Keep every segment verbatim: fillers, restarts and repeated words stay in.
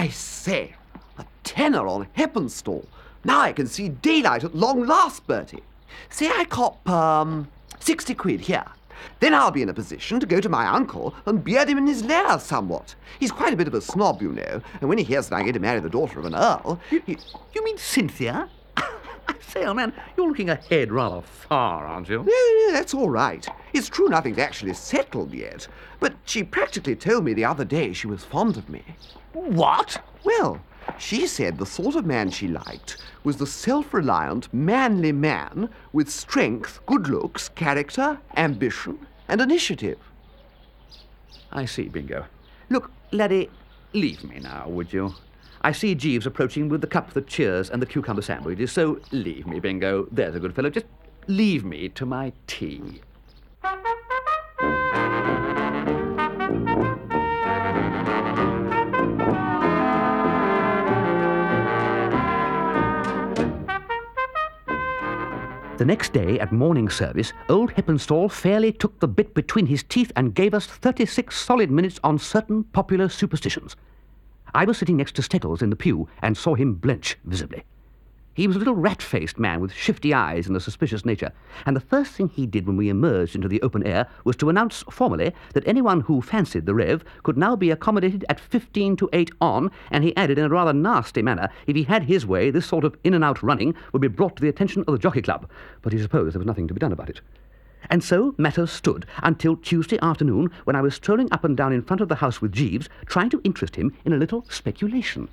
I say, a tenner on Heppenstall. Now I can see daylight at long last, Bertie. Say I cop, um, sixty quid here. Then I'll be in a position to go to my uncle and beard him in his lair somewhat. He's quite a bit of a snob, you know, and when he hears that I'm going to marry the daughter of an earl... You, he... you mean Cynthia? I say, old man, you're looking ahead rather far, aren't you? No, no, that's all right. It's true nothing's actually settled yet, but she practically told me the other day she was fond of me. What? Well, she said the sort of man she liked was the self-reliant, manly man with strength, good looks, character, ambition, and initiative. I see, Bingo. Look, laddie, leave me now, would you? I see Jeeves approaching with the cup that cheers and the cucumber sandwiches, so leave me, Bingo. There's a good fellow. Just leave me to my tea. The next day, at morning service, old Heppenstall fairly took the bit between his teeth and gave us thirty-six solid minutes on certain popular superstitions. I was sitting next to Steggles in the pew and saw him blench visibly. He was a little rat-faced man with shifty eyes and a suspicious nature, and the first thing he did when we emerged into the open air was to announce formally that anyone who fancied the Rev could now be accommodated at fifteen to eight on, and he added in a rather nasty manner, if he had his way, this sort of in-and-out running would be brought to the attention of the Jockey Club, but he supposed there was nothing to be done about it. And so matters stood until Tuesday afternoon, when I was strolling up and down in front of the house with Jeeves, trying to interest him in a little speculation.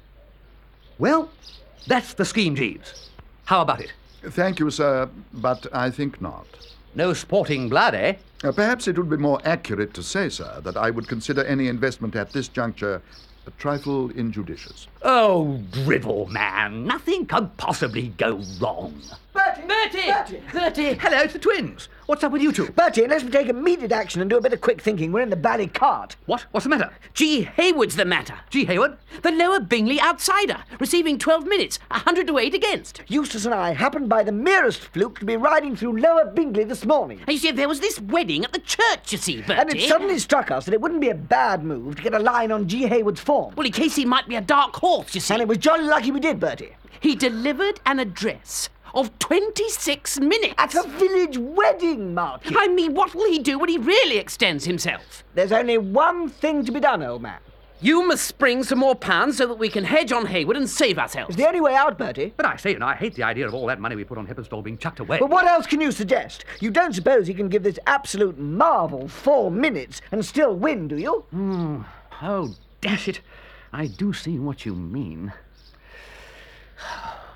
Well, that's the scheme, Jeeves. How about it? Thank you, sir, but I think not. No sporting blood, eh? Uh, perhaps it would be more accurate to say, sir, that I would consider any investment at this juncture a trifle injudicious. Oh, drivel, man. Nothing can possibly go wrong. Bertie! Bertie! Bertie! Bertie! Hello, it's the twins. What's up with you two? Bertie, unless we take immediate action and do a bit of quick thinking, we're in the bally cart. What? What's the matter? G. Hayward's the matter. G. Hayward? The Lower Bingley outsider, receiving twelve minutes, one hundred to eight against. Eustace and I happened by the merest fluke to be riding through Lower Bingley this morning. And you see, there was this wedding at the church, you see, Bertie. And it suddenly struck us that it wouldn't be a bad move to get a line on G. Hayward's form. Well, in case he might be a dark horse, you see. And it was jolly lucky we did, Bertie. He delivered an address of twenty-six minutes. At a village wedding, Marky. I mean, what will he do when he really extends himself? There's only one thing to be done, old man. You must spring some more pounds so that we can hedge on Hayward and save ourselves. It's the only way out, Bertie. But I say, you know, I hate the idea of all that money we put on Heppenstall being chucked away. But what else can you suggest? You don't suppose he can give this absolute marvel four minutes and still win, do you? Hmm. Oh, dash it. I do see what you mean.